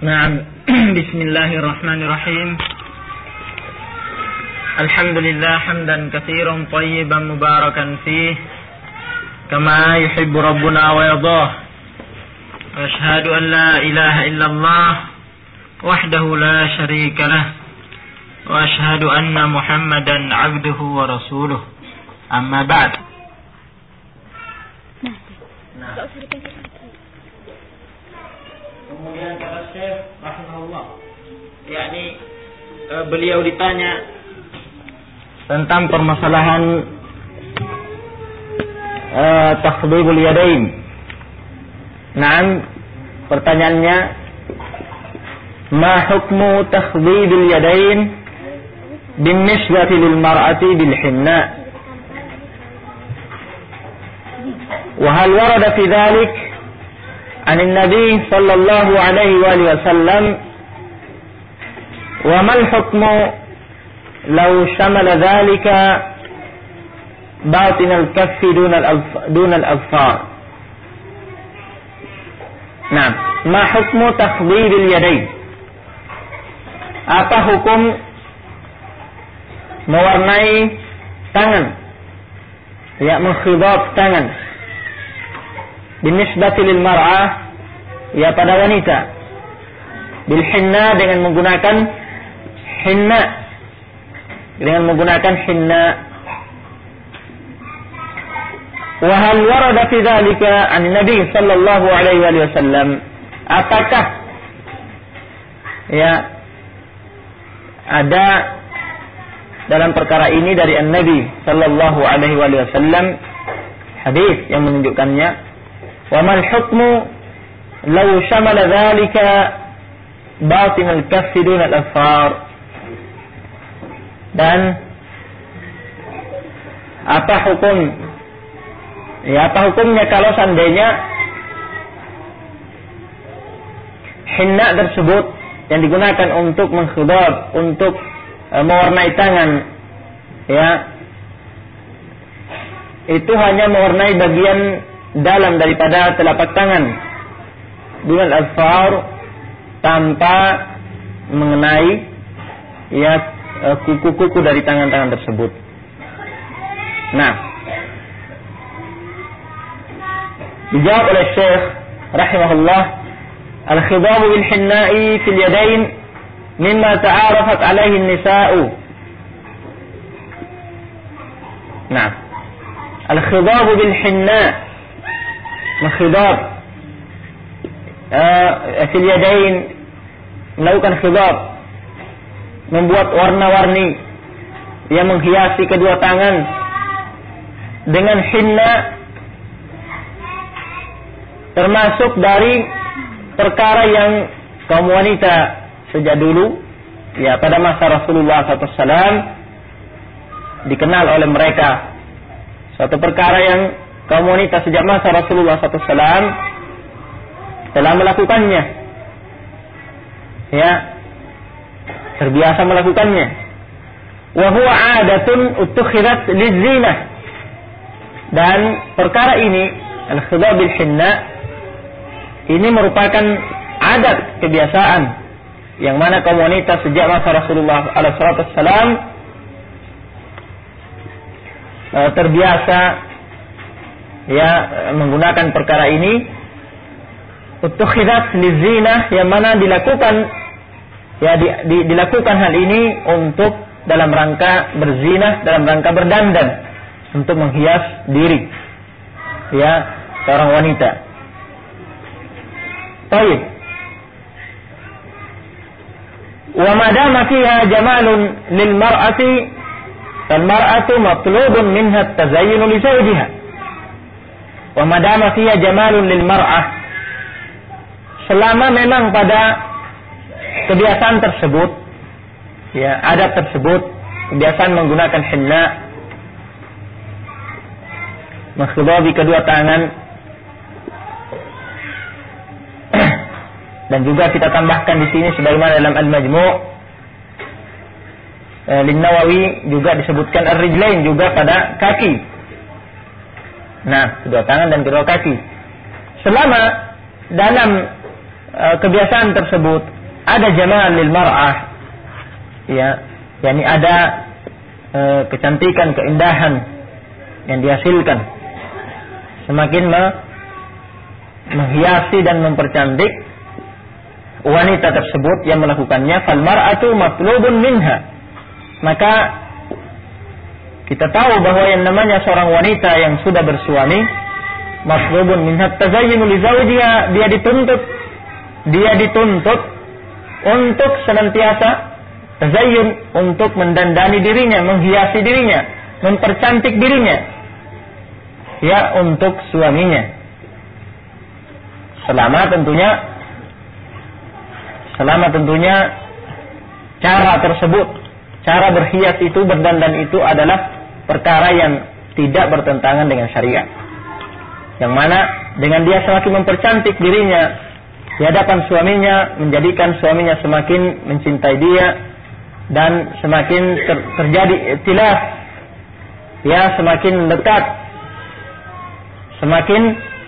نعم. بسم الله الرحمن الرحيم. الحمد لله حمدا كثيرا طيبا مباركا فيه كما يحب ربنا ويرضاه. وأشهد أن لا إله إلا الله وحده لا شريك له. وأشهد أن محمدا عبده ورسوله. أما بعد. Kemudian kata Syekh rahimahullah, yakni beliau ditanya tentang permasalahan takhdhibul yadain. Naam, pertanyaannya, ma hukmu takhdhibil yadain binisbati lil mar'ati bil hinna? Wa hal warada fi dhalik عن النبي صلى الله عليه وآله وسلم وما الحكم لو شمل ذلك باطن الكف دون الأظفار. نعم. ما حكم تخضيب اليدين? Apa hukum mewarnai tangan, ya, menkhidab tangan, binisbati lil mar'ah, ya, pada wanita, bil hinna, dengan menggunakan hinna, wa hal warada fi dzalika an nabi sallallahu alaihi wasallam? Apakah, ya, ada dalam perkara ini dari an-nabi sallallahu alaihi wasallam hadis yang menunjukkannya? Wa mal hukmu law shamala dzalika batin al-kaff dun al-azfar? Dan apa hukumnya kalau seandainya hinna tersebut yang digunakan untuk mengkhidab, untuk mewarnai tangan, ya, itu hanya mewarnai bagian dalam daripada telapak tangan, dengan azfar, tanpa mengenai, ya, kuku-kuku dari tangan-tangan tersebut. Nah, dijawab oleh Syekh rahimahullah, al-khidabu bil hinna'i fil yadain mimma ta'arafat alaihi an-nisa'u. Nah, al-khidabu bil hinna', menkhidab fil yadain, melakukan khidab, membuat warna-warni yang menghiasi kedua tangan dengan hinna, termasuk dari perkara yang kaum wanita sejak dulu, ya, pada masa Rasulullah SAW dikenal oleh mereka, suatu perkara yang kaum wanita sejak masa Rasulullah SAW telah melakukannya, ya, terbiasa melakukannya. Wa huwa 'adatun uttukhirat lizinah. Dan perkara ini, al-khidab bil hinna, ini merupakan adat, kebiasaan yang mana kaum wanita sejak masa Rasulullah SAW terbiasa, ya, menggunakan perkara ini, uttukhidat lizinah, yang mana dilakukan, ya, dilakukan hal ini untuk dalam rangka berzinah, dalam rangka berdandan, untuk menghias diri, ya, seorang wanita. Baik. Wa madama fiha jamalun lil mar'ati fal mar'atu matlubun minha at-tazayyun li zawjiha. Wa madama fiha jamalun lil mar'ah, selama memang pada kebiasaan tersebut, ya, adat tersebut, kebiasaan menggunakan hinna, mengkhidabi kedua tangan, dan juga kita tambahkan di sini sebagaimana dalam Al-Majmu' Lin-Nawawi juga disebutkan ar-rijlain, juga pada kaki. Nah, kedua tangan dan kedua kaki. Selama dalam kebiasaan tersebut ada jamal lil mar'ah, ya, yakni ada kecantikan, keindahan yang dihasilkan, semakin menghiasi dan mempercantik wanita tersebut yang melakukannya. Fal mar'atu matlubun minha, maka kita tahu bahwa yang namanya seorang wanita yang sudah bersuami, matlubun minha tazayyunu li zawjiha, dia dituntut untuk senantiasa tazayyun, untuk mendandani dirinya, menghiasi dirinya, mempercantik dirinya, ya, untuk suaminya. Selama tentunya cara tersebut, cara berhias itu, berdandan itu adalah perkara yang tidak bertentangan dengan syariat. Yang mana dengan dia semakin mempercantik dirinya di hadapan suaminya, menjadikan suaminya semakin mencintai dia dan semakin terjadi ikhtilaf, ya, semakin dekat, semakin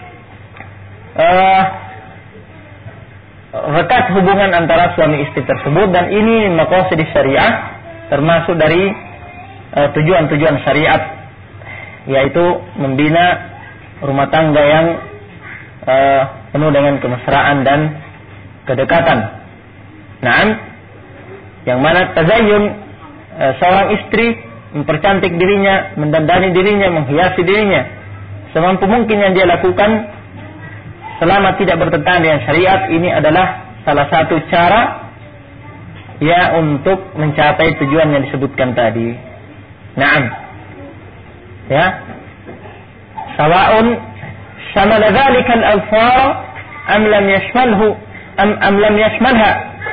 rekat hubungan antara suami istri tersebut. Dan ini maqasid syariah, termasuk dari tujuan-tujuan syariat, yaitu membina rumah tangga yang penuh dengan kemesraan dan kedekatan. Nah, yang mana tazayyun, seorang istri mempercantik dirinya, mendandani dirinya, menghiasi dirinya semampu mungkin yang dia lakukan selama tidak bertentangan dengan syariat, ini adalah salah satu cara, ya, untuk mencapai tujuan yang disebutkan tadi. Naam, ya, sawa'un shamala dzalika al-alfar am lam yashmalhu am lam yashmalha.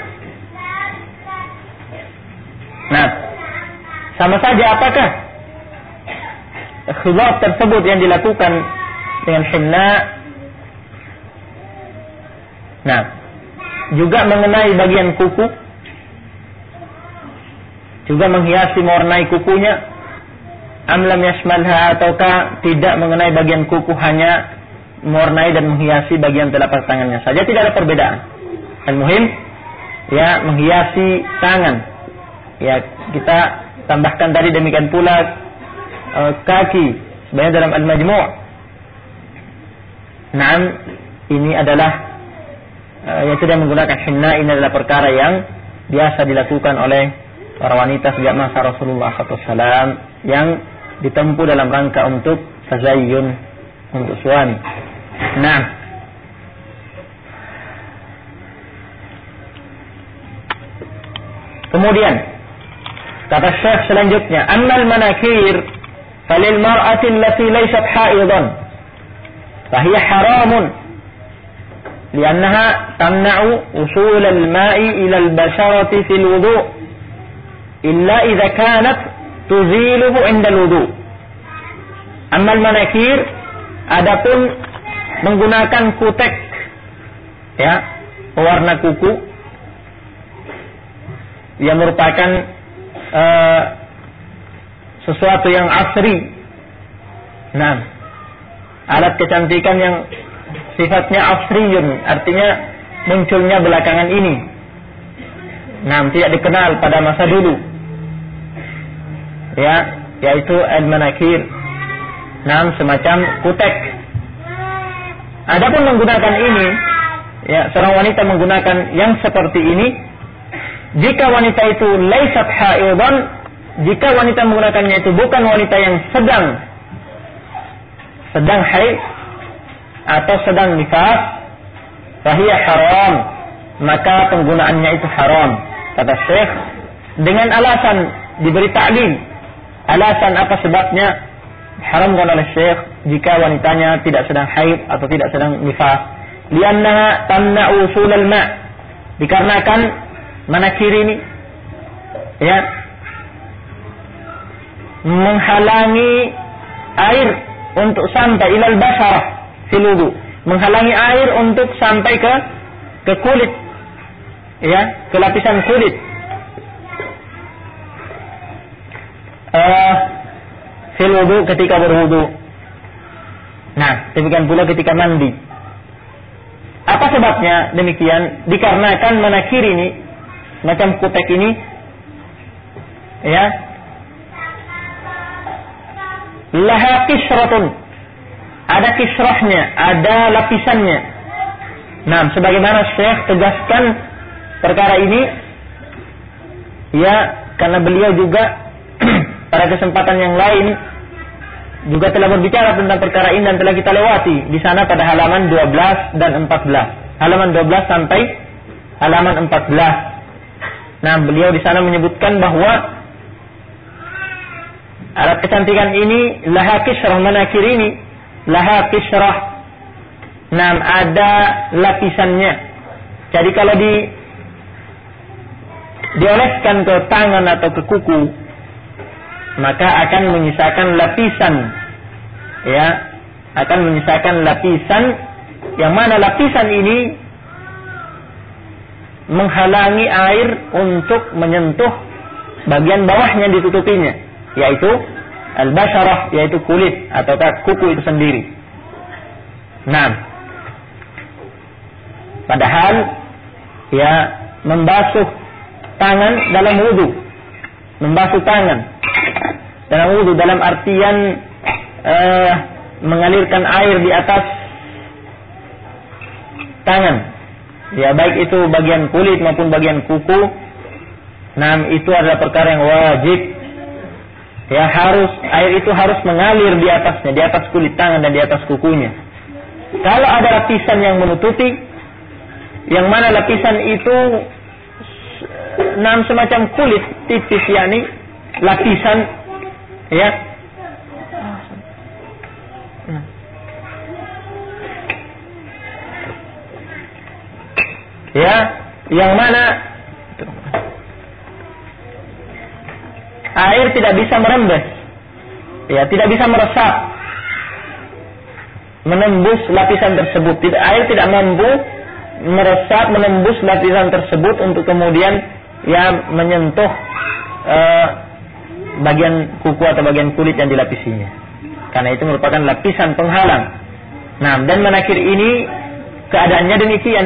Nah, sama saja apakah khilaf tersebut yang dilakukan dengan henna, nah, juga mengenai bagian kuku, juga menghiasi, mewarnai kukunya, amlam yashmalha, ataukah tidak mengenai bagian kuku, hanya mewarnai dan menghiasi bagian telapak tangannya saja, tidak ada perbedaan. Al-muhim, ya, menghiasi tangan, ya, kita tambahkan tadi, demikian pula kaki, sebenarnya dalam Al-Majmu'. Nah, ini adalah yang tidak menggunakan henna, ini adalah perkara yang biasa dilakukan oleh para wanita sejak masa Rasulullah SAW, yang ditempuh dalam rangka untuk tazayyun untuk suami. Nah, kemudian kata Syekh selanjutnya, ammal manakir falil mar'ati allati laysat haidan fahiya haramun li'annaha tamna'u usul al-ma'i ila al-basharati fil wudu' illa idza kanat tuziluhu 'inda al-wudu'. Ammal manakir, adapun menggunakan kutek, ya, pewarna kuku, yang merupakan sesuatu yang asri. Nah, alat kecantikan yang sifatnya asriyun, artinya munculnya belakangan ini. Nah, tidak dikenal pada masa dulu, ya, yaitu al-manakir. Nah, semacam kutek. Adapun menggunakan ini, ya, seorang wanita menggunakan yang seperti ini, jika wanita itu laysat haidan, jika wanita menggunakannya itu bukan wanita yang sedang haid atau sedang nifas, fahiya haram, maka penggunaannya itu haram. Kata Syekh dengan alasan, diberi ta'lil, alasan apa sebabnya haramkan oleh Syekh jika wanitanya tidak sedang haid atau tidak sedang nifas. Liannaha tamna'u usulal ma', dikarenakan manakir ini, ya, menghalangi air untuk sampai ilal basharah fil wudu, menghalangi air untuk sampai ke kulit, ya, ke lapisan kulit, fil wudu, ketika berwudu. Nah, demikian pula ketika mandi. Apa Apa sebabnya demikian? Dikarenakan manakir ini, macam kutek ini, ya, laha kisratun, ada kisrahnya, ada lapisannya. Nah, sebagaimana Syekh tegaskan perkara ini, ya, karena beliau juga pada kesempatan yang lain juga telah berbicara tentang perkara ini dan telah kita lewati di sana pada halaman 12 dan 14. Halaman 12 sampai halaman 14. Nah, beliau di sana menyebutkan bahwa alat kecantikan ini laha kisrah, manakir ini laha kisrah. Nah, ada lapisannya. Jadi kalau dioleskan ke tangan atau ke kuku, maka akan menyisakan lapisan, ya, akan menyisakan lapisan yang mana lapisan ini menghalangi air untuk menyentuh bagian bawahnya ditutupinya, yaitu al-basharah, yaitu kulit atau kuku itu sendiri. Nah, padahal ya membasuh tangan dalam wudu, membasuh tangan dalam wudu dalam artian mengalirkan air di atas tangan, ya, baik itu bagian kulit maupun bagian kuku. Nah, itu adalah perkara yang wajib, ya, air itu harus mengalir di atasnya, di atas kulit tangan dan di atas kukunya. Kalau ada lapisan yang menutupi, yang mana lapisan itu semacam kulit tipis, yakni lapisan, ya, ya, yang mana air tidak bisa merembes, ya, tidak bisa meresap menembus lapisan tersebut. Air tidak mampu meresap menembus lapisan tersebut untuk kemudian, ya, menyentuh bagian kuku atau bagian kulit yang dilapisinya, karena itu merupakan lapisan penghalang. Nah, dan manakir ini keadaannya demikian.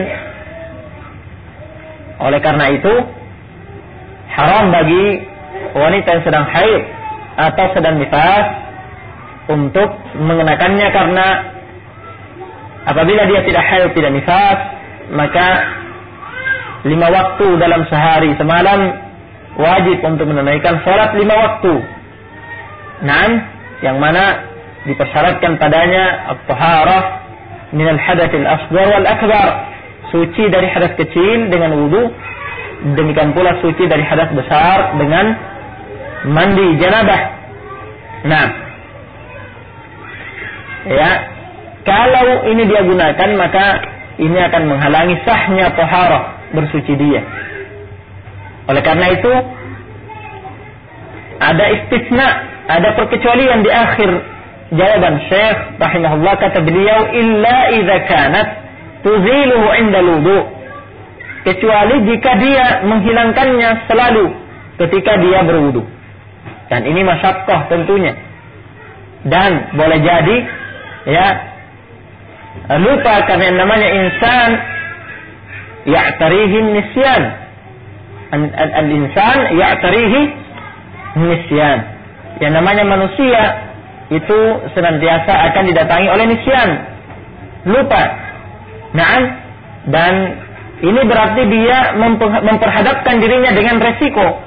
Oleh karena itu haram bagi wanita yang sedang haid atau sedang nifas untuk mengenakannya, karena apabila dia tidak haid, tidak nifas, maka 5 waktu dalam sehari semalam wajib untuk menunaikan salat 5 waktu. Nah, yang mana dipersyaratkan padanya at-taharah min al-hadatsil asghar wal akbar, suci dari hadas kecil dengan wudu, demikian pula suci dari hadas besar dengan mandi janabah. Nah, ya, kalau ini dia gunakan, maka ini akan menghalangi sahnya taharah, bersuci dia. Oleh karena itu ada istisna, ada perkecualian di akhir jawaban Syekh rahimahullah. Kata beliau, illa idza kanat tuziluhu 'inda wudu, kecuali jika dia menghilangkannya selalu ketika dia berwudu. Dan ini masyaqqah tentunya. Dan boleh jadi, ya, lupa, karena namanya insan ya'tarihi nisyan. Al-insan ya'tarihi nisyan. Yang namanya manusia itu senantiasa akan didatangi oleh nisyan, lupa. Nah, dan ini berarti dia memperhadapkan dirinya dengan resiko.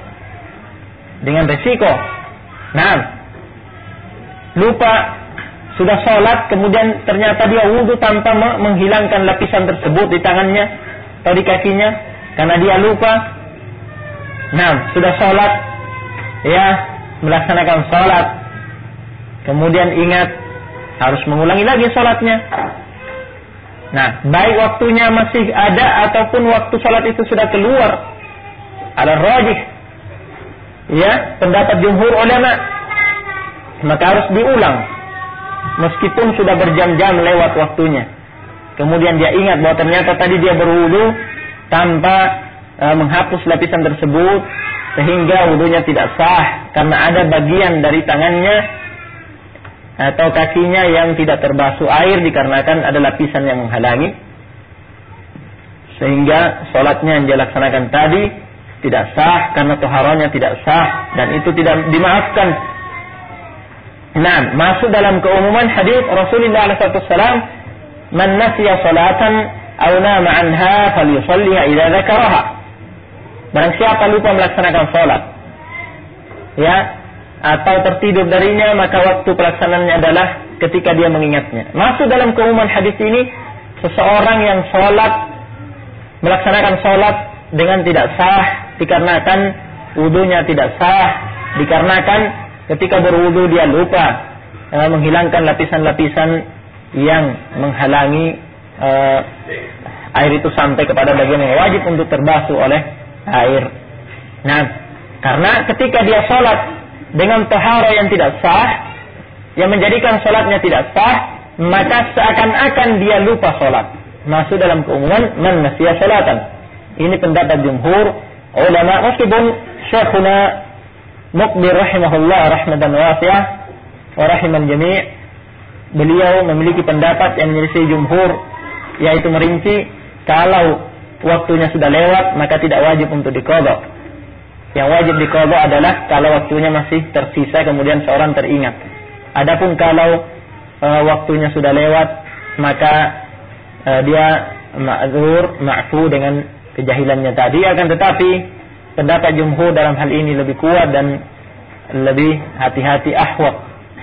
Nah, lupa, sudah sholat, kemudian ternyata dia wudu tanpa menghilangkan lapisan tersebut di tangannya atau di kakinya, karena dia lupa. Nah, sudah sholat, ya, melaksanakan sholat, kemudian ingat harus mengulangi lagi sholatnya. Nah, baik waktunya masih ada ataupun waktu sholat itu sudah keluar, ala rajih, ya, pendapat jumhur ulama, maka harus diulang meskipun sudah berjam-jam lewat waktunya. Kemudian dia ingat bahwa ternyata tadi dia berwudu tanpa menghapus lapisan tersebut, sehingga wudunya tidak sah karena ada bagian dari tangannya atau kakinya yang tidak terbasuh air dikarenakan ada lapisan yang menghalangi. sehingga sholatnya yang dia laksanakan tadi tidak sah karena toharohnya tidak sah dan itu tidak dimaafkan. Nah, masuk dalam keumuman hadis Rasulullah SAW, "Man nasiya salatan aw nama anha falyusalliha idza dzakaraha." Barang siapa lupa melaksanakan salat, ya, atau tertidur darinya, maka waktu pelaksanaannya adalah ketika dia mengingatnya. Masuk dalam keumuman hadis ini seseorang yang melaksanakan salat dengan tidak sah dikarenakan wudunya tidak sah, dikarenakan ketika berwudu dia lupa menghilangkan lapisan-lapisan yang menghalangi air itu sampai kepada bagian yang wajib untuk terbasuh oleh air. Nah, karena ketika dia sholat dengan taharah yang tidak sah, yang menjadikan sholatnya tidak sah, maka seakan-akan dia lupa sholat. Masuk dalam keumuman man nasiya sholatan. Ini pendapat jumhur ulama, meskipun Syekhuna Muqbil rahimahullah rahmatan wasi'ah wa rahiman jami', beliau memiliki pendapat yang menyelisih jumhur, yaitu merinci kalau waktunya sudah lewat maka tidak wajib untuk diqadha. Yang wajib diqadha adalah kalau waktunya masih tersisa kemudian seorang teringat. Adapun kalau waktunya sudah lewat maka dia ma'dzur, ma'fu dengan kejahilannya tadi. Akan tetapi pendapat jumhur dalam hal ini lebih kuat dan lebih hati-hati, ahwat.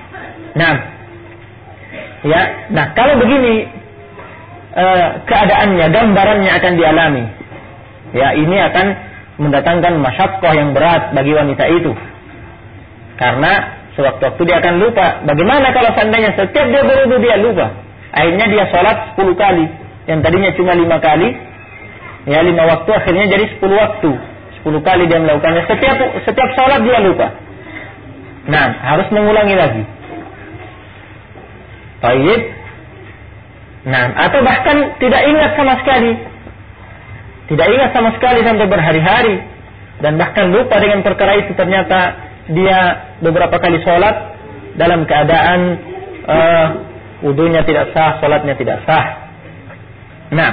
Nah, kalau begini keadaannya, gambarannya akan dialami. Ya, ini akan mendatangkan masyaqqah yang berat bagi wanita itu. Karena sewaktu-waktu dia akan lupa. Bagaimana kalau seandainya setiap dia berwudu dia lupa? Akhirnya dia sholat 10 kali. Yang tadinya cuma 5 kali. Ya, 5 waktu akhirnya jadi 10 waktu. 10 kali dia melakukannya. Setiap sholat dia lupa. Nah, harus mengulangi lagi. Baik. Nah, atau bahkan tidak ingat sama sekali. Tidak ingat sama sekali sampai berhari-hari. Dan bahkan lupa dengan perkara itu. Ternyata dia beberapa kali sholat dalam keadaan wudunya tidak sah, sholatnya tidak sah. Nah,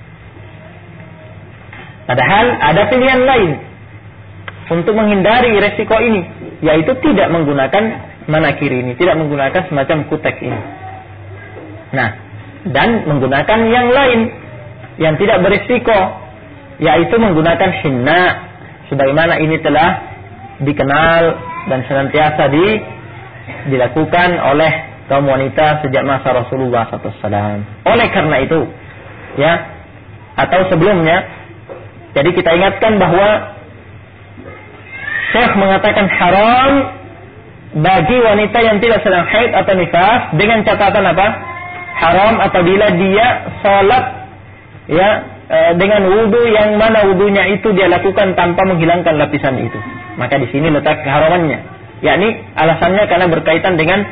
padahal ada pilihan lain untuk menghindari resiko ini, yaitu tidak menggunakan manakir ini, tidak menggunakan semacam kutek ini. Nah, dan menggunakan yang lain yang tidak berisiko, yaitu menggunakan hinna, sebagaimana ini telah dikenal dan senantiasa dilakukan oleh kaum wanita sejak masa Rasulullah SAW. Oleh karena itu, ya, atau sebelumnya, jadi kita ingatkan bahwa Syekh mengatakan haram bagi wanita yang tidak sedang haid atau nifas, dengan catatan apa? Haram apabila dia sholat, ya, dengan wudu yang mana wudunya itu dia lakukan tanpa menghilangkan lapisan itu. Maka di sini letak keharamannya, yakni alasannya karena berkaitan dengan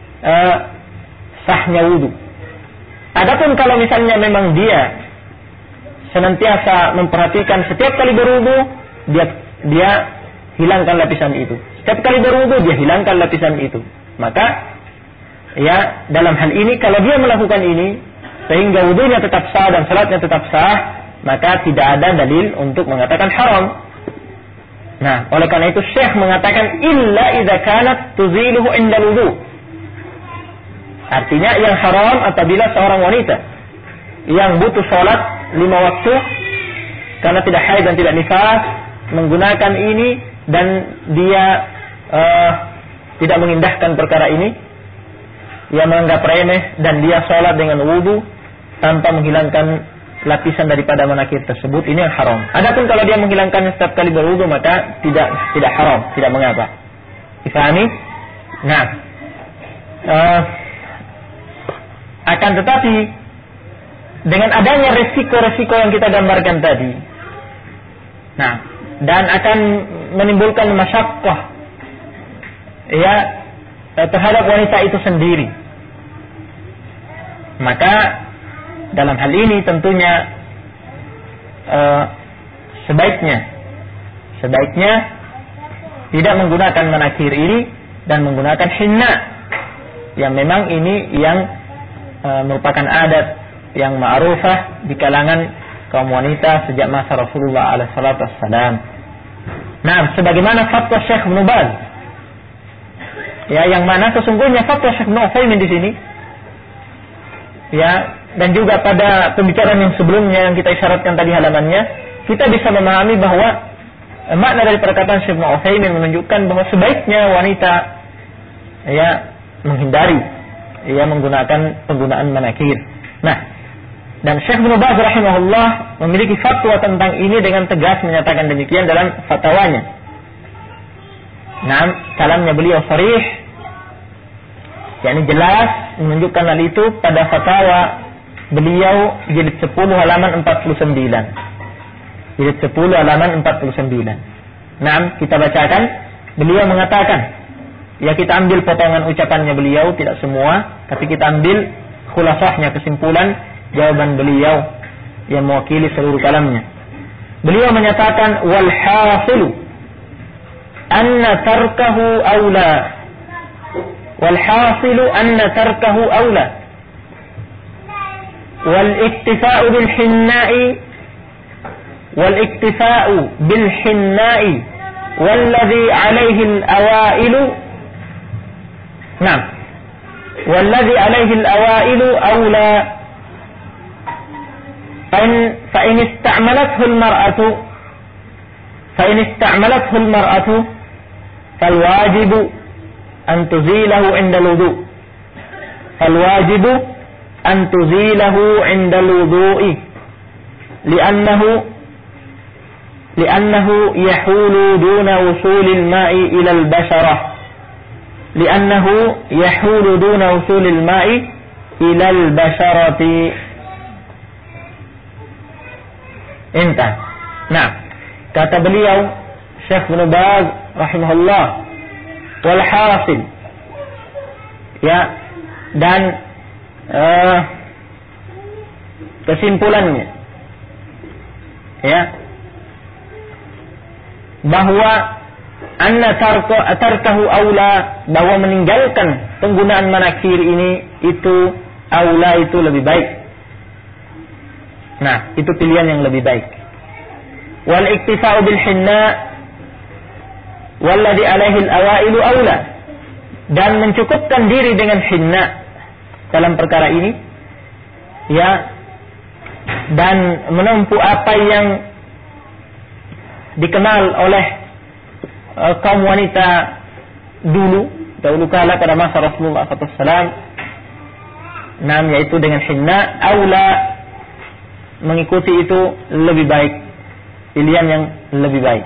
sahnya wudu. Adapun kalau misalnya memang dia senantiasa memperhatikan setiap kali berwudu dia hilangkan lapisan itu. Setiap kali berwudu dia hilangkan lapisan itu. Maka ya, dalam hal ini kalau dia melakukan ini sehingga wudunya tetap sah dan salatnya tetap sah, maka tidak ada dalil untuk mengatakan haram. Nah, oleh karena itu Syekh mengatakan illa idza kanat tuziluhu inda wudu. Artinya yang haram apabila seorang wanita yang butuh salat 5 waktu karena tidak haid dan tidak nifas menggunakan ini dan dia tidak mengindahkan perkara ini, ia menganggap remeh dan dia salat dengan wudu tanpa menghilangkan lapisan daripada manakir tersebut, ini yang haram. Adapun kalau dia menghilangkannya setiap kali berwudu maka tidak haram, tidak mengapa. Difahami? Nah, akan tetapi dengan adanya resiko-resiko yang kita gambarkan tadi, nah, dan akan menimbulkan masyaqqah, ya, terhadap wanita itu sendiri, maka dalam hal ini tentunya sebaiknya tidak menggunakan manakir ini dan menggunakan hinna, yang memang ini yang merupakan adat yang ma'rufah di kalangan kaum wanita sejak masa Rasulullah alaihi salatu wassalam. Nah, sebagaimana fatwa Syekh Ibnu Baz, ya, yang mana sesungguhnya fatwa Syekh Ibnu Utsaimin di sini, ya, dan juga pada pembicaraan yang sebelumnya yang kita isyaratkan tadi halamannya, kita bisa memahami bahwa makna dari perkataan Syekh Ibnu Utsaimin menunjukkan bahwa sebaiknya wanita, ya, menghindari, ya, menggunakan penggunaan manakir. Nah, dan Syekh Ibnu Baz rahimahullah memiliki fatwa tentang ini dengan tegas menyatakan demikian dalam fatwanya. Nah, kalamnya beliau sharih, yakni jelas menunjukkan hal itu pada fatwa beliau jilid 10 halaman 49. Jilid 10 halaman 49. Nah, kita bacakan. Beliau mengatakan, ya, kita ambil potongan ucapannya beliau, tidak semua, tapi kita ambil khulasahnya, kesimpulan jawaban beliau yang mewakili seluruh kalamnya. Beliau menyatakan, wal hasilu anna tarkahu aula. Wal hasilu anna tarkahu aula. Wal iktifa'u bil hinna'i wal iktifa'u bil hinna'i walladhi 'alayhi al awailu. Nah, walladhi 'alayhi al awailu aula. فإن استعملته المرأة فالواجب أن تزيله عند الوضوء لأنه يحول دون وصول الماء إلى البشرة Entah. Nah, kata beliau Syekh Ibnu Baz rahimahullah, wal hasil, ya, dan kesimpulannya, ya, bahwa anna tarkahu aula, bahwa meninggalkan penggunaan manakir ini itu aula, itu lebih baik. Nah, itu pilihan yang lebih baik. Wal iktifa'u bil hinna walladhi 'alaihi al-awailu aula, dan mencukupkan diri dengan hinna dalam perkara ini, ya, dan menempuh apa yang dikenal oleh kaum wanita dahulu kala pada masa Rasulullah SAW, yaitu dengan hinna, aula, mengikuti itu lebih baik, pilihan yang lebih baik.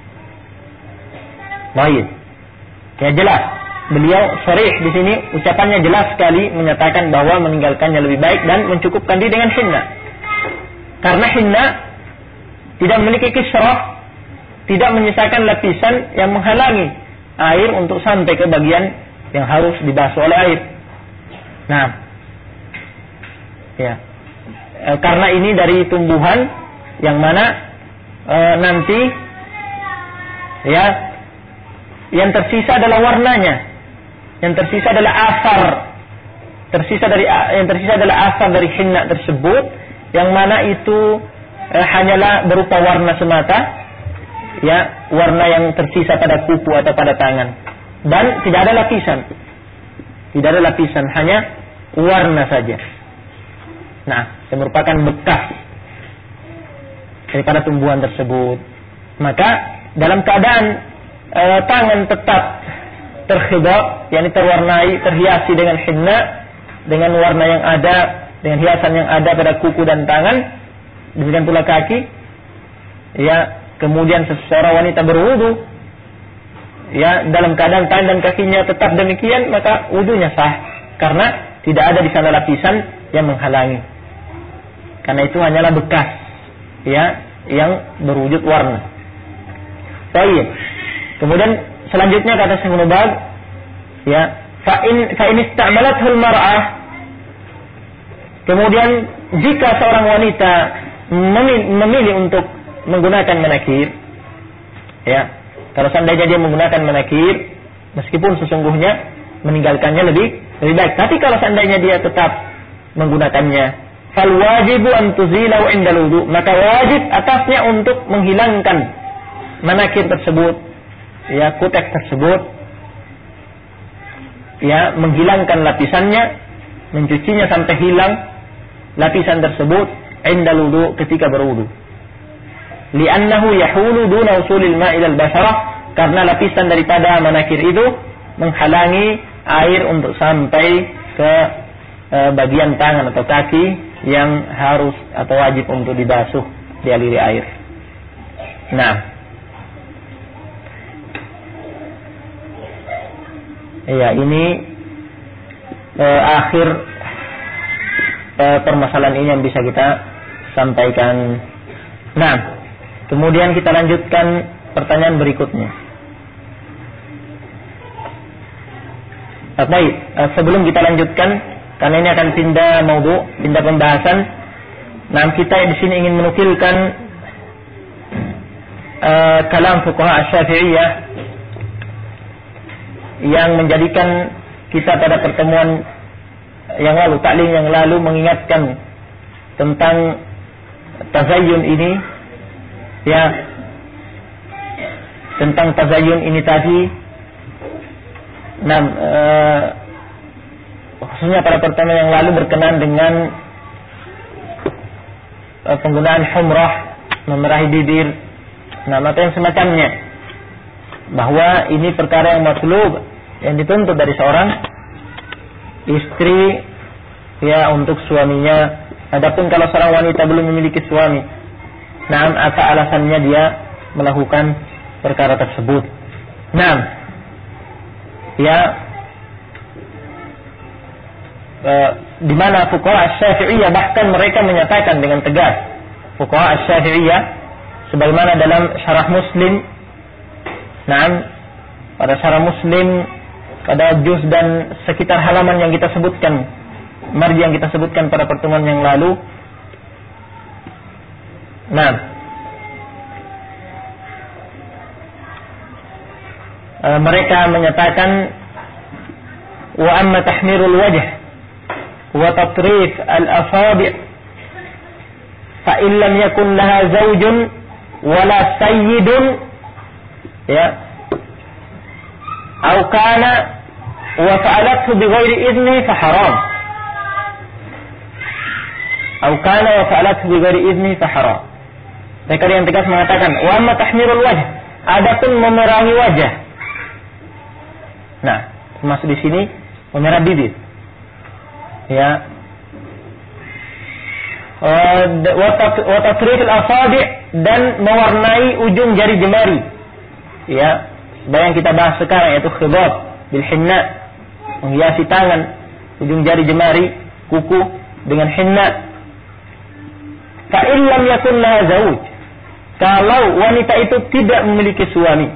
Baik, ya, jelas. Beliau sharih di sini, ucapannya jelas sekali menyatakan bahwa meninggalkannya lebih baik dan mencukupkan diri dengan hinna. Karena hinna tidak memiliki kisrah, tidak menyisakan lapisan yang menghalangi air untuk sampai ke bagian yang harus dibasuh oleh air. Nah, ya, karena ini dari tumbuhan yang mana nanti, ya, yang tersisa adalah warnanya, yang tersisa adalah asar dari hinna tersebut, yang mana itu hanyalah berupa warna semata, ya, warna yang tersisa pada kuku atau pada tangan, dan tidak ada lapisan, hanya warna saja. Nah, yang merupakan bekas daripada tumbuhan tersebut. Maka dalam keadaan tangan tetap terkhidab, yakni terwarnai, terhiasi dengan hinna, dengan warna yang ada, dengan hiasan yang ada pada kuku dan tangan, demikian pula kaki, ya, kemudian seseorang wanita berwudu, ya, dalam keadaan tangan dan kakinya tetap demikian, maka wudunya sah, karena tidak ada di sana lapisan yang menghalangi. Karena itu hanyalah bekas, ya, yang berwujud warna. Baik. Kemudian selanjutnya kata Syekh Ibnu Baz, ya, fa in ista'malathul mar'ah, kemudian jika seorang wanita memilih untuk menggunakan manakir, ya, kalau seandainya dia menggunakan manakir, meskipun sesungguhnya meninggalkannya lebih baik. Tapi kalau seandainya dia tetap menggunakannya, fal wajibu an tuzilahu indal wudu, maka wajib atasnya untuk menghilangkan manakir tersebut, ya, kutek tersebut, ya, menghilangkan lapisannya, mencucinya sampai hilang lapisan tersebut indal wudu, ketika berwudu. Li'annahu yahulu duna usulil ma'il al-basharah, karena lapisan daripada manakir itu menghalangi air untuk sampai ke bagian tangan atau kaki yang harus atau wajib untuk dibasuh, dialiri air. Nah, ya, ini akhir permasalahan ini yang bisa kita sampaikan. Nah, kemudian kita lanjutkan pertanyaan berikutnya. Baik, sebelum kita lanjutkan, karena ini akan pindah pembahasan. Nah, kita di sini ingin menukilkan kalam fuqaha Asy-Syafi'iyah yang menjadikan kita pada pertemuan yang lalu, taklim yang lalu, mengingatkan tentang tazayyun ini, ya, tentang tazayyun ini tadi. Nah, khususnya pada pertemuan yang lalu berkenaan dengan penggunaan humrah, memerahi bibir, nah, atau yang semacamnya, bahwa ini perkara yang matlub, yang dituntut dari seorang istri, ya, untuk suaminya. Adapun kalau seorang wanita belum memiliki suami, nah, apa alasannya dia melakukan perkara tersebut? Nah, ya, di mana fuqaha Asy-Syafi'iyah bahkan mereka menyatakan dengan tegas, fuqaha Asy-Syafi'iyah sebagaimana dalam syarah Muslim, nah, pada syarah Muslim pada juz dan sekitar halaman yang kita sebutkan, marji yang kita sebutkan pada pertemuan yang lalu. Nah, mereka menyatakan, wa amma tahmirul wajh wa tatrif al-asabi' fa in lam yakun laha zawjun wala sayyidun, ya, aw kana wa fa'alathu bighairi idni fa haram, aw kana wa fa'alathu bighairi idni fa haram. Mereka yang tegas mengatakan, wa amma tahmirul wajh, adapun memerahi wajah. Nah, termasuk di sini memerah bibir, ya, wa tatrif al-asabi' dan mewarnai ujung jari jemari, ya, yang kita bahas sekarang, yaitu khidab bil hinna, menghiasi tangan, ujung jari jemari, kuku dengan hinna. Fa in lam yakun laha zawj, kalau wanita itu tidak memiliki suami.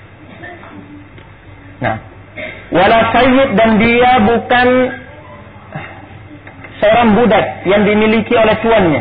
Nah, wala sayyid, dan dia bukan seorang budak yang dimiliki oleh tuannya.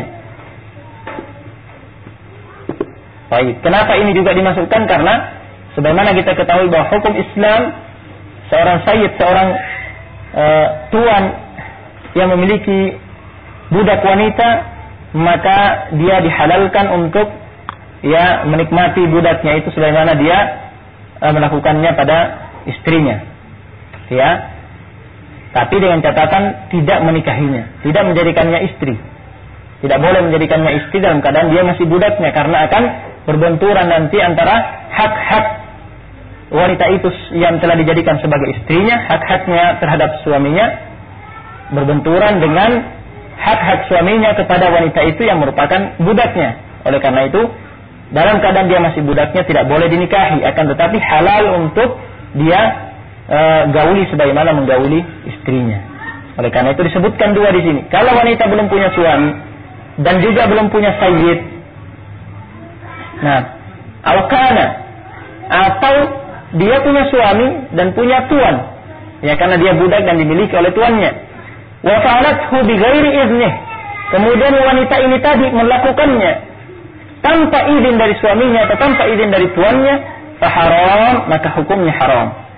Baik, kenapa ini juga dimasukkan? Karena sebagaimana kita ketahui bahwa hukum Islam, seorang sayyid, seorang tuan yang memiliki budak wanita, maka dia dihalalkan untuk, ya, menikmati budaknya itu sebagaimana dia melakukannya pada istrinya, ya. Tapi dengan catatan tidak menikahinya, tidak menjadikannya istri. Tidak boleh menjadikannya istri dalam keadaan dia masih budaknya, karena akan berbenturan nanti antara hak-hak wanita itu yang telah dijadikan sebagai istrinya, hak-haknya terhadap suaminya, berbenturan dengan hak-hak suaminya kepada wanita itu yang merupakan budaknya. Oleh karena itu, dalam keadaan dia masih budaknya tidak boleh dinikahi, akan tetapi halal untuk dia gauli sebagaimana menggauli istrinya. Oleh karena itu disebutkan dua di sini. Kalau wanita belum punya suami dan juga belum punya sayyid, nah, al-kana, atau dia punya suami dan punya tuan, ya, karena dia budak dan dimiliki oleh tuannya. Wa fa'alathu bighairi idnih, kemudian wanita ini tadi melakukannya tanpa izin dari suaminya atau tanpa izin dari tuannya, fa haram, maka hukumnya haram.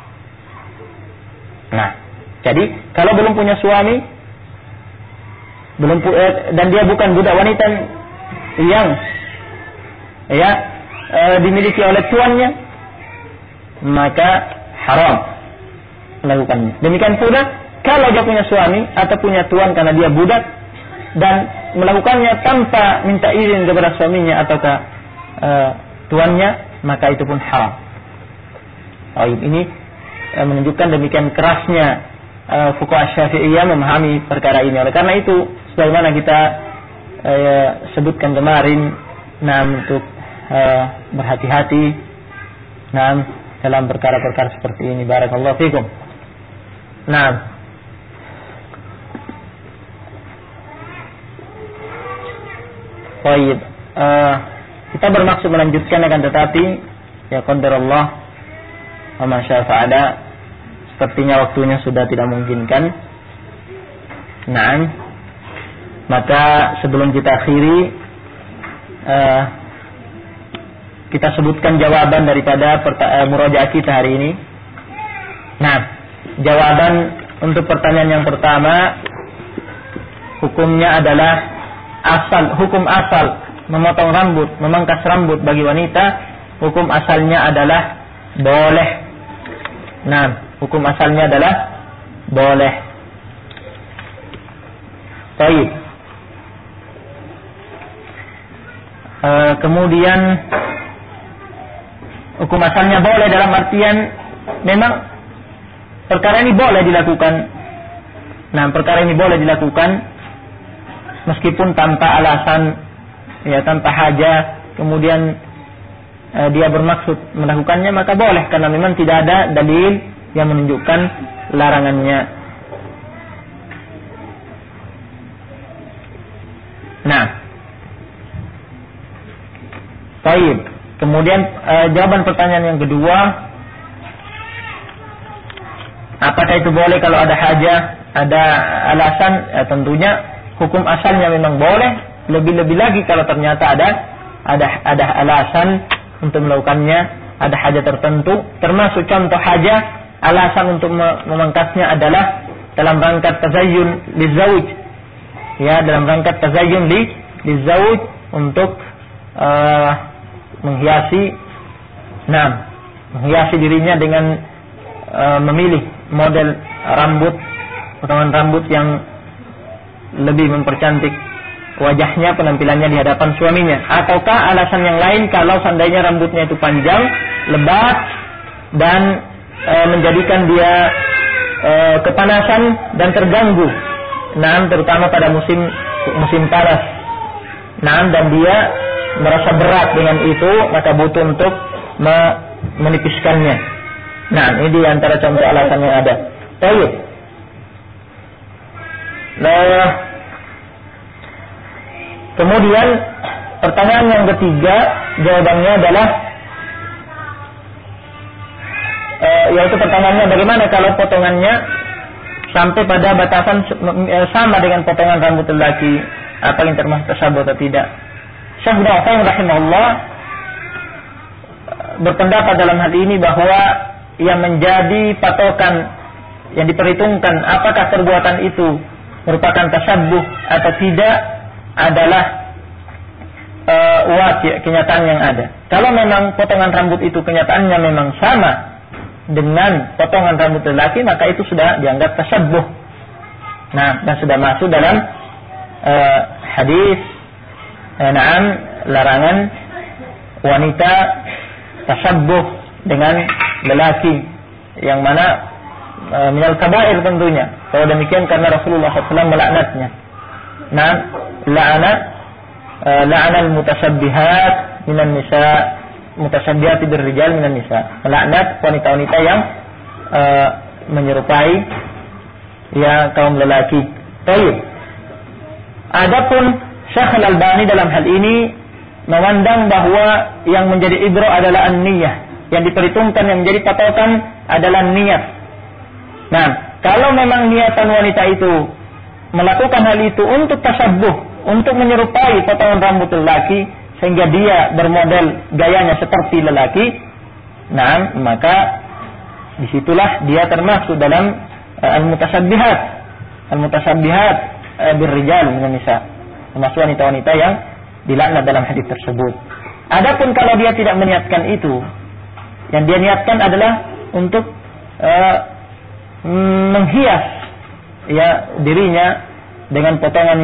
Nah, jadi kalau belum punya suami dan dia bukan budak wanita yang dimiliki oleh tuannya, maka haram melakukannya. Demikian pula kalau dia punya suami atau punya tuan karena dia budak dan melakukannya tanpa minta izin kepada suaminya atau tuannya, maka itu pun haram. Ini menunjukkan demikian kerasnya fuqaha Syafi'iyah memahami perkara ini. Oleh karena itu, sebagaimana kita sebutkan kemarin, untuk berhati-hati dalam perkara-perkara seperti ini. Barakallahu fikum. Baik. Kita bermaksud melanjutkan, akan tetapi ya qadarullah wa ma syaa fa'ala, sepertinya waktunya sudah tidak memungkinkan. Maka sebelum kita akhiri, kita sebutkan jawaban daripada murajaah kita hari ini. Jawaban untuk pertanyaan yang pertama, hukumnya adalah hukum asal memotong rambut, memangkas rambut bagi wanita, hukum asalnya adalah boleh. Hukum asalnya adalah boleh. Baik. Kemudian hukum asalnya boleh dalam artian memang perkara ini boleh dilakukan. Perkara ini boleh dilakukan meskipun tanpa alasan, tanpa hajat, kemudian dia bermaksud melakukannya, maka boleh karena memang tidak ada dalil yang menunjukkan larangannya. Baik. Kemudian jawaban pertanyaan yang kedua, apakah itu boleh kalau ada hajah, ada alasan? Tentunya hukum asalnya memang boleh. Lebih-lebih lagi kalau ternyata ada alasan untuk melakukannya, ada hajat tertentu. Termasuk contoh hajah, alasan untuk memangkasnya adalah dalam rangka tazayyun lizauj, dalam rangka tazayyun lizauj, untuk menghiasi dirinya dengan memilih model potongan rambut yang lebih mempercantik wajahnya, penampilannya di hadapan suaminya. Ataukah alasan yang lain, kalau seandainya rambutnya itu panjang, lebat, dan menjadikan dia kepanasan dan terganggu, terutama pada musim panas, dan dia merasa berat dengan itu, maka butuh untuk menipiskannya. Ini di antara contoh alasan yang ada. Baik. Kemudian pertanyaan yang ketiga, jawabannya adalah yaitu pertanyaannya bagaimana kalau potongannya sampai pada batasan sama dengan potongan rambut lelaki, apa yang termasuk tasyabuh atau tidak? Syekh Ibnu rahimahullah berpendapat dalam hal ini bahwa yang menjadi patokan, yang diperhitungkan apakah perbuatan itu merupakan tasyabuh atau tidak adalah kenyataan yang ada. Kalau memang potongan rambut itu kenyataannya memang sama dengan potongan rambut lelaki, maka itu sudah dianggap tasyabuh. Dan sudah masuk dalam hadis larangan wanita tasyabuh dengan lelaki, yang mana minal kabair tentunya. Kalau demikian karena Rasulullah SAW melaknatnya. La'ana al-mutasabbihat minan nisa, mutasabbihat birrijal minan nisa. Melaknat wanita-wanita yang menyerupai kaum lelaki. Baik. Adapun Syekh Al-Albani dalam hal ini memandang bahwa yang menjadi ibrah adalah an-niyah, yang diperhitungkan, yang menjadi patokan adalah niat. Kalau memang niatan wanita itu melakukan hal itu untuk tasyabuh, untuk menyerupai potongan rambut lelaki sehingga dia bermodel gayanya seperti lelaki, maka disitulah dia termasuk dalam al-mutasabbihat. Al-mutasabbihat birrijal minan nisa, termasuk wanita-wanita yang dilaknat dalam hadis tersebut. Adapun kalau dia tidak meniatkan itu, yang dia niatkan adalah untuk menghias ya dirinya dengan potongan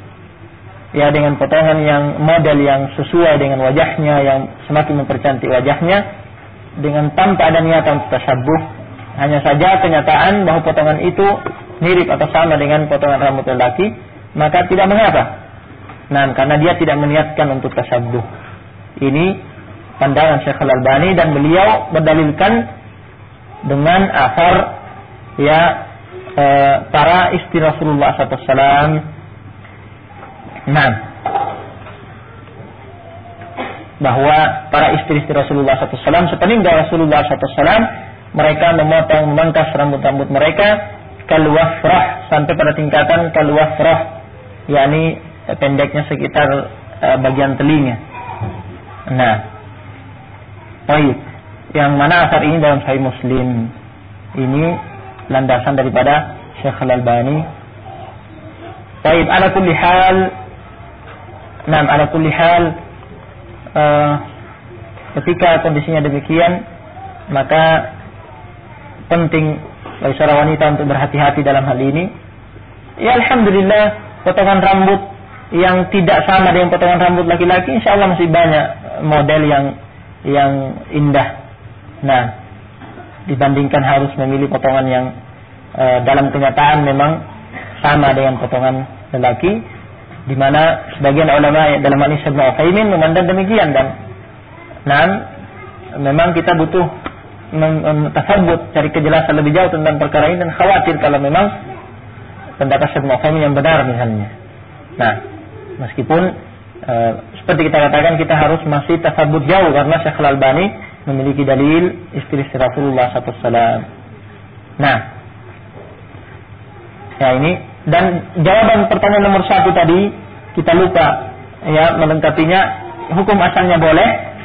yang model yang sesuai dengan wajahnya, yang semakin mempercantik wajahnya, dengan tanpa ada niatan tasabbuh, hanya saja kenyataan bahwa potongan itu mirip atau sama dengan potongan rambut lelaki, maka tidak mengapa. Nah, karena dia tidak meniatkan untuk tasabbuh. Ini pandangan Syekh Al-Albani, dan beliau berdalilkan dengan asar ya para istri Rasulullah SAW. Nah, bahwa para istri-istri Rasulullah SAW sepeninggal Rasulullah SAW, mereka memangkas rambut-rambut mereka kalwafrah, sampai pada tingkatan kalwafrah, yakni pendeknya sekitar bagian telinga. Nah, baik, yang mana asar ini dalam Sahih Muslim. Ini landasan daripada Syekh Al-Albani. Baik, ala kulli hal, ketika kondisinya demikian, maka penting bagi seorang wanita untuk berhati-hati dalam hal ini. Ya, alhamdulillah, potongan rambut yang tidak sama dengan potongan rambut laki-laki, insyaallah masih banyak model yang indah. Nah, dibandingkan harus memilih potongan yang dalam kenyataan memang sama dengan potongan lelaki, di mana sebagian ulama dalam hadis Ibnu Utsaimin memandang demikian. Dan memang kita butuh tasabut, cari kejelasan lebih jauh tentang perkara ini, dan khawatir kalau memang pendapat Ibnu Utsaimin yang benar misalnya. Nah, meskipun seperti kita katakan, kita harus masih tasabut jauh karena Syekh Al-Albani memiliki dalil istri Rasulullah SAW. Nah, ya ini, dan jawaban pertanyaan nomor 1 tadi kita lupa ya melengkapinya. Hukum asalnya boleh,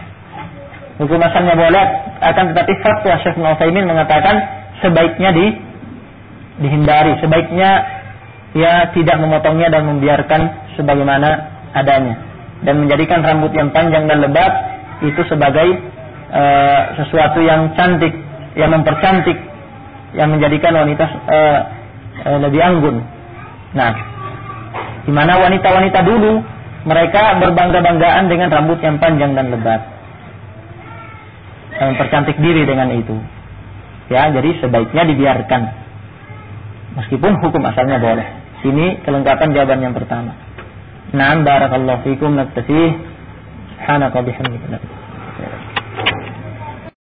akan tetapi fatwa Syekh Utsaimin mengatakan sebaiknya dihindari, sebaiknya ya tidak memotongnya dan membiarkan sebagaimana adanya, dan menjadikan rambut yang panjang dan lebat itu sebagai sesuatu yang cantik, yang mempercantik, yang menjadikan wanita lebih anggun. Nah, di mana wanita-wanita dulu mereka berbangga-banggaan dengan rambut yang panjang dan lebat, yang mempercantik diri dengan itu. Ya, jadi sebaiknya dibiarkan, meskipun hukum asalnya boleh. Ini kelengkapan jawaban yang pertama. Na'am, barakallahu fikum, naktafi. Subhanaka bihamdika.